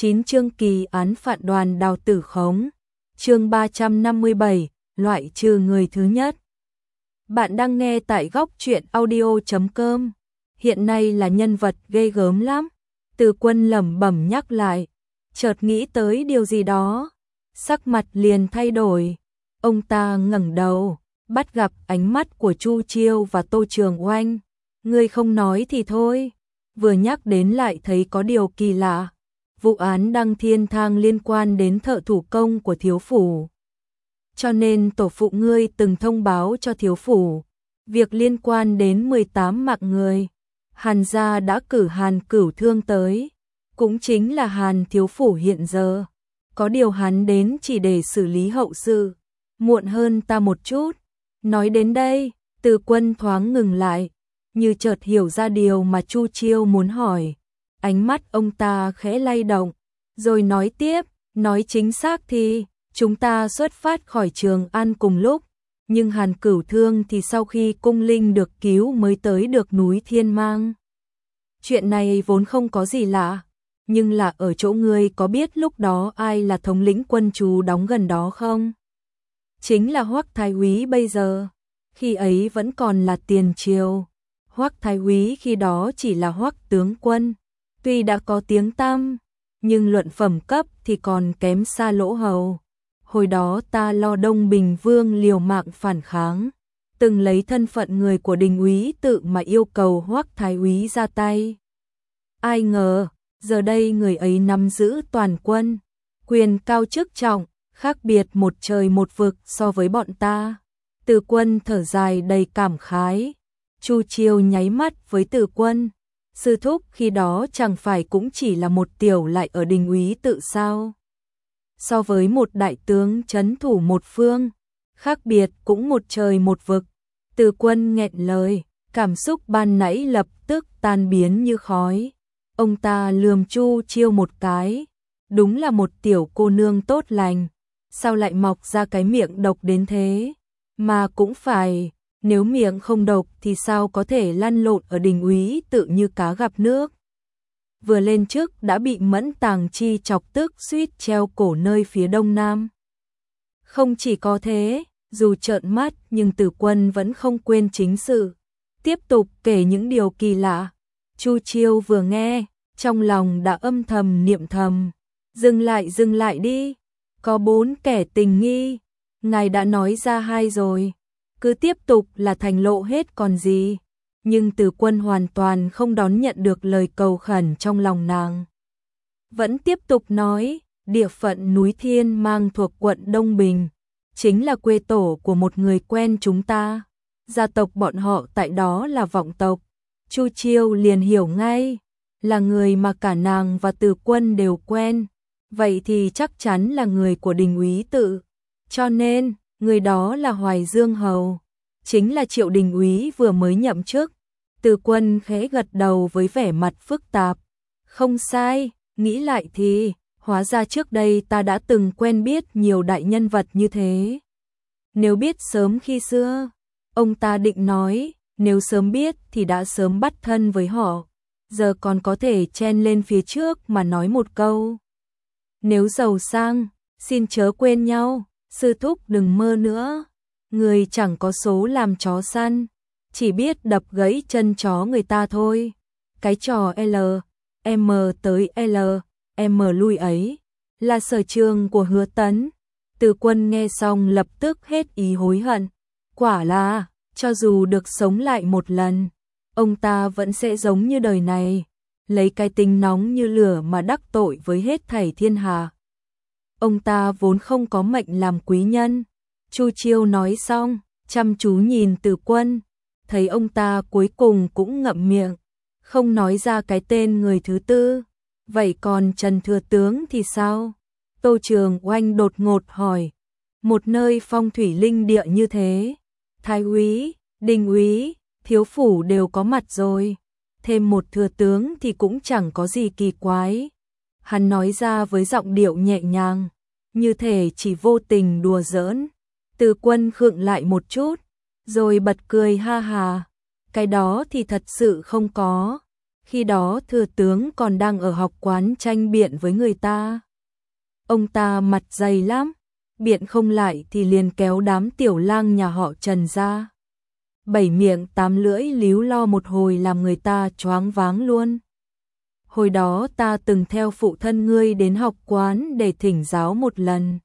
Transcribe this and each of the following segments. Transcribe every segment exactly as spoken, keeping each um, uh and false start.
chín chương kỳ án phạt đoàn Đào Tử Khống. Chương ba trăm năm mươi bảy, loại trừ người thứ nhất. Bạn đang nghe tại góc truyện audio chấm com. Hiện nay là nhân vật ghê gớm lắm. Từ Quân lẩm bẩm nhắc lại, chợt nghĩ tới điều gì đó, sắc mặt liền thay đổi. Ông ta ngẩng đầu, bắt gặp ánh mắt của Chu Chiêu và Tô Trường Oanh. Ngươi không nói thì thôi, vừa nhắc đến lại thấy có điều kỳ lạ. Vụ án Đăng Thiên Thang liên quan đến thợ thủ công của thiếu phủ. Cho nên tổ phụ ngươi từng thông báo cho thiếu phủ, việc liên quan đến mười tám mạng người. Hàn gia đã cử Hàn Cửu Thương tới, cũng chính là Hàn thiếu phủ hiện giờ. Có điều hắn đến chỉ để xử lý hậu sự, muộn hơn ta một chút. Nói đến đây, Từ Quân thoáng ngừng lại, như chợt hiểu ra điều mà Chu Chiêu muốn hỏi. Ánh mắt ông ta khẽ lay động, rồi nói tiếp, nói chính xác thì, chúng ta xuất phát khỏi Trường An cùng lúc, nhưng Hàn Cửu Thương thì sau khi cung linh được cứu mới tới được núi Thiên Mang. Chuyện này vốn không có gì lạ, nhưng là ở chỗ ngươi có biết lúc đó ai là thống lĩnh quân trú đóng gần đó không? Chính là Hoắc Thái Úy bây giờ, khi ấy vẫn còn là tiền triều. Hoắc Thái Úy khi đó chỉ là Hoắc tướng quân. Tuy đã có tiếng tăm, nhưng luận phẩm cấp thì còn kém xa Lỗ Hầu. Hồi đó ta lo Đông Bình Vương liều mạng phản kháng, từng lấy thân phận người của Đình úy tự mà yêu cầu Hoắc Thái Úy ra tay. Ai ngờ, giờ đây người ấy nắm giữ toàn quân, quyền cao chức trọng, khác biệt một trời một vực so với bọn ta. Từ Quân thở dài đầy cảm khái. Chu Chiêu nháy mắt với Từ Quân. Sư thúc khi đó chẳng phải cũng chỉ là một tiểu lại ở Đình úy tự sao? So với một đại tướng trấn thủ một phương, khác biệt cũng một trời một vực. Từ Quân nghẹn lời, cảm xúc ban nãy lập tức tan biến như khói. Ông ta lườm Chu Chiêu một cái, đúng là một tiểu cô nương tốt lành, sao lại mọc ra cái miệng độc đến thế? Mà cũng phải, nếu miệng không độc thì sao có thể lăn lộn ở Đình úy tự như cá gặp nước. Vừa lên trước đã bị Mẫn Tàng Chi chọc tức suýt treo cổ nơi phía đông nam. Không chỉ có thế, dù trợn mắt nhưng Từ Quân vẫn không quên chính sự, tiếp tục kể những điều kỳ lạ. Chu Chiêu vừa nghe, trong lòng đã âm thầm niệm thầm, dừng lại dừng lại đi, có bốn kẻ tình nghi, ngài đã nói ra hai rồi, cứ tiếp tục là thành lộ hết còn gì. Nhưng Từ Quân hoàn toàn không đón nhận được lời cầu khẩn trong lòng nàng. Vẫn tiếp tục nói, địa phận núi Thiên Mang thuộc quận Đông Bình, chính là quê tổ của một người quen chúng ta. Gia tộc bọn họ tại đó là vọng tộc. Chu Chiêu liền hiểu ngay, là người mà cả nàng và Từ Quân đều quen. Vậy thì chắc chắn là người của Đình úy tự. Cho nên, người đó là Hoài Dương Hầu, chính là Triệu Đình úy vừa mới nhậm chức. Từ Quân khẽ gật đầu với vẻ mặt phức tạp. Không sai, nghĩ lại thì, hóa ra trước đây ta đã từng quen biết nhiều đại nhân vật như thế. Nếu biết sớm khi xưa, ông ta định nói, nếu sớm biết thì đã sớm bắt thân với họ, giờ còn có thể chen lên phía trước mà nói một câu. Nếu giàu sang, xin chớ quên nhau, sư thúc đừng mơ nữa, người chẳng có số làm chó săn, chỉ biết đập gãy chân chó người ta thôi. Cái trò L, M tới L, M lui ấy, là sở trường của Hứa Tấn. Từ Quân nghe xong lập tức hết ý hối hận. Quả là, cho dù được sống lại một lần, ông ta vẫn sẽ giống như đời này, lấy cái tính nóng như lửa mà đắc tội với hết thảy thiên hạ. Ông ta vốn không có mệnh làm quý nhân. Chu Chiêu nói xong, chăm chú nhìn Từ Quân, thấy ông ta cuối cùng cũng ngậm miệng, không nói ra cái tên người thứ tư. Vậy còn Trần Thừa Tướng thì sao? Tô Trường Oanh đột ngột hỏi. Một nơi phong thủy linh địa như thế, Thái úy, Đình úy, thiếu phủ đều có mặt rồi, thêm một thừa tướng thì cũng chẳng có gì kỳ quái. Hắn nói ra với giọng điệu nhẹ nhàng, như thể chỉ vô tình đùa giỡn. Từ Quân khựng lại một chút, rồi bật cười ha hà. Cái đó thì thật sự không có. Khi đó thừa tướng còn đang ở học quán tranh biện với người ta. Ông ta mặt dày lắm, biện không lại thì liền kéo đám tiểu lang nhà họ Trần ra. Bảy miệng tám lưỡi líu lo một hồi làm người ta choáng váng luôn. Hồi đó ta từng theo phụ thân ngươi đến học quán để thỉnh giáo một lần.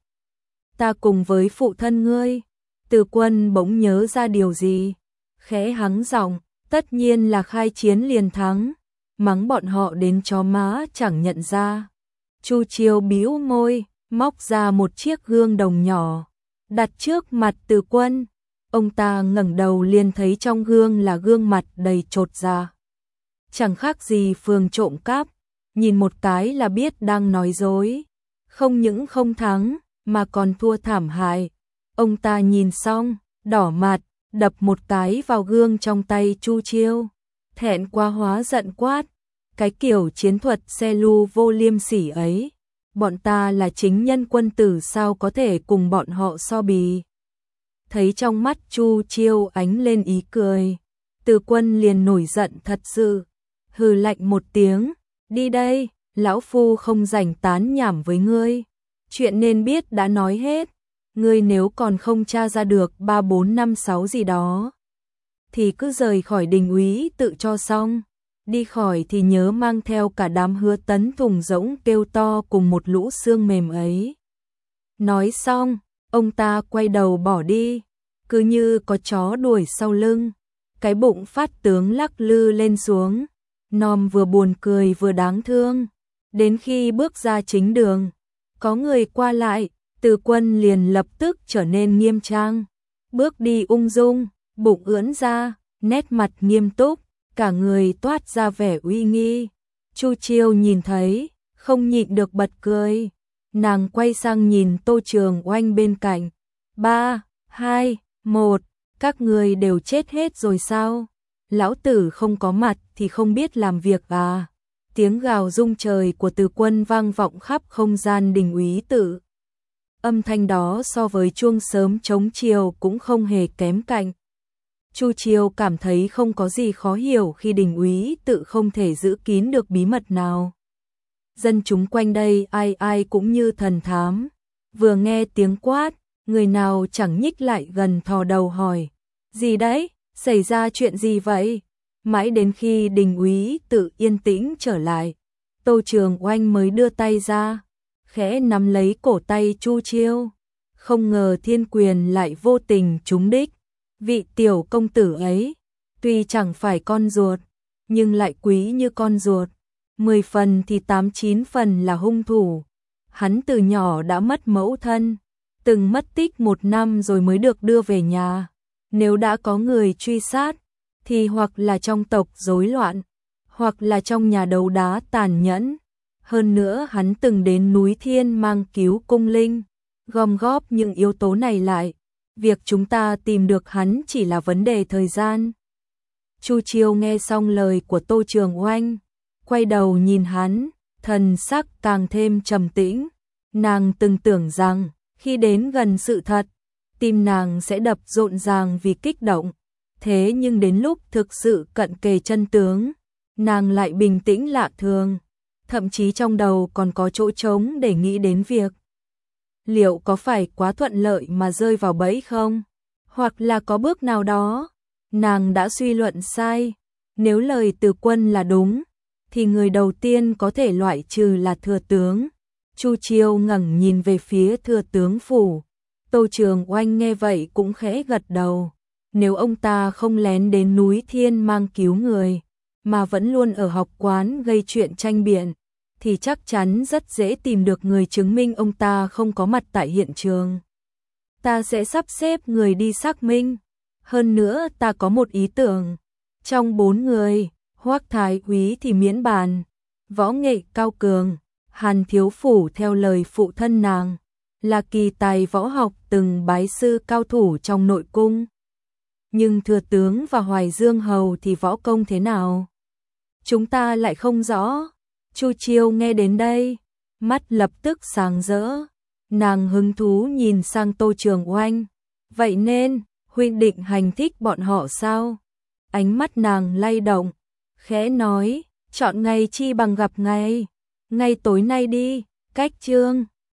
Ta cùng với phụ thân ngươi. Từ Quân bỗng nhớ ra điều gì, khẽ hắng giọng, tất nhiên là khai chiến liền thắng, mắng bọn họ đến chó má chẳng nhận ra. Chu Chiêu bĩu môi, móc ra một chiếc gương đồng nhỏ, đặt trước mặt Từ Quân. Ông ta ngẩng đầu liền thấy trong gương là gương mặt đầy chột dạ. Chẳng khác gì phường trộm cắp, nhìn một cái là biết đang nói dối. Không những không thắng, mà còn thua thảm hại. Ông ta nhìn xong, đỏ mặt, đập một cái vào gương trong tay Chu Chiêu. Thẹn quá hóa giận quát, cái kiểu chiến thuật xe lu vô liêm sỉ ấy, bọn ta là chính nhân quân tử sao có thể cùng bọn họ so bì. Thấy trong mắt Chu Chiêu ánh lên ý cười, Từ Quân liền nổi giận thật sự, hừ lạnh một tiếng, đi đây, lão phu không rảnh tán nhảm với ngươi. Chuyện nên biết đã nói hết, ngươi nếu còn không tra ra được ba bốn năm sáu gì đó, thì cứ rời khỏi đình úy tự cho xong. Đi khỏi thì nhớ mang theo cả đám Hứa Tấn thùng rỗng kêu to cùng một lũ xương mềm ấy. Nói xong, ông ta quay đầu bỏ đi, cứ như có chó đuổi sau lưng. Cái bụng phát tướng lắc lư lên xuống, Nom vừa buồn cười vừa đáng thương. Đến khi bước ra chính đường, có người qua lại, Từ Quân liền lập tức trở nên nghiêm trang. Bước đi ung dung, bụng ưỡn ra, nét mặt nghiêm túc, cả người toát ra vẻ uy nghi. Chu Chiêu nhìn thấy, không nhịn được bật cười. Nàng quay sang nhìn Tô Trường Oanh bên cạnh. Ba, hai, một, các người đều chết hết rồi sao? Lão tử không có mặt thì không biết làm việc à? Tiếng gào rung trời của Từ Quân vang vọng khắp không gian đình úy tự. Âm thanh đó so với chuông sớm trống chiều cũng không hề kém cạnh. Chu Chiêu cảm thấy không có gì khó hiểu khi đình úy tự không thể giữ kín được bí mật nào. Dân chúng quanh đây ai ai cũng như thần thám. Vừa nghe tiếng quát, người nào chẳng nhích lại gần thò đầu hỏi. Gì đấy? Xảy ra chuyện gì vậy? Mãi đến khi đình úy tự yên tĩnh trở lại, Tô Trường Oanh mới đưa tay ra, khẽ nắm lấy cổ tay Chu Chiêu. Không ngờ thiên quyền lại vô tình trúng đích. Vị tiểu công tử ấy, tuy chẳng phải con ruột, nhưng lại quý như con ruột. Mười phần thì tám chín phần là hung thủ. Hắn từ nhỏ đã mất mẫu thân, từng mất tích một năm rồi mới được đưa về nhà. Nếu đã có người truy sát, thì hoặc là trong tộc rối loạn, hoặc là trong nhà đấu đá tàn nhẫn. Hơn nữa hắn từng đến núi Thiên Mang cứu cung linh, gom góp những yếu tố này lại. Việc chúng ta tìm được hắn chỉ là vấn đề thời gian. Chu Chiêu nghe xong lời của Tô Trường Oanh, quay đầu nhìn hắn, thần sắc càng thêm trầm tĩnh. Nàng từng tưởng rằng, khi đến gần sự thật, tim nàng sẽ đập rộn ràng vì kích động. Thế nhưng đến lúc thực sự cận kề chân tướng, nàng lại bình tĩnh lạ thường. Thậm chí trong đầu còn có chỗ trống để nghĩ đến việc liệu có phải quá thuận lợi mà rơi vào bẫy không? Hoặc là có bước nào đó, nàng đã suy luận sai. Nếu lời Từ Quân là đúng, thì người đầu tiên có thể loại trừ là thừa tướng. Chu Chiêu ngẩng nhìn về phía thừa tướng phủ. Tô Trường Oanh nghe vậy cũng khẽ gật đầu. Nếu ông ta không lén đến núi Thiên Mang cứu người, mà vẫn luôn ở học quán gây chuyện tranh biện, thì chắc chắn rất dễ tìm được người chứng minh ông ta không có mặt tại hiện trường. Ta sẽ sắp xếp người đi xác minh. Hơn nữa ta có một ý tưởng. Trong bốn người, Hoắc Thái Úy thì miễn bàn. Võ nghệ cao cường, Hàn Thiếu Phủ theo lời phụ thân nàng, là kỳ tài võ học từng bái sư cao thủ trong nội cung. Nhưng thừa tướng và Hoài Dương Hầu thì võ công thế nào? Chúng ta lại không rõ. Chu Chiêu nghe đến đây, mắt lập tức sáng rỡ. Nàng hứng thú nhìn sang Tô Trường Oanh. Vậy nên, huynh định hành thích bọn họ sao? Ánh mắt nàng lay động, khẽ nói, chọn ngày chi bằng gặp ngày. Ngay tối nay đi, cách chương.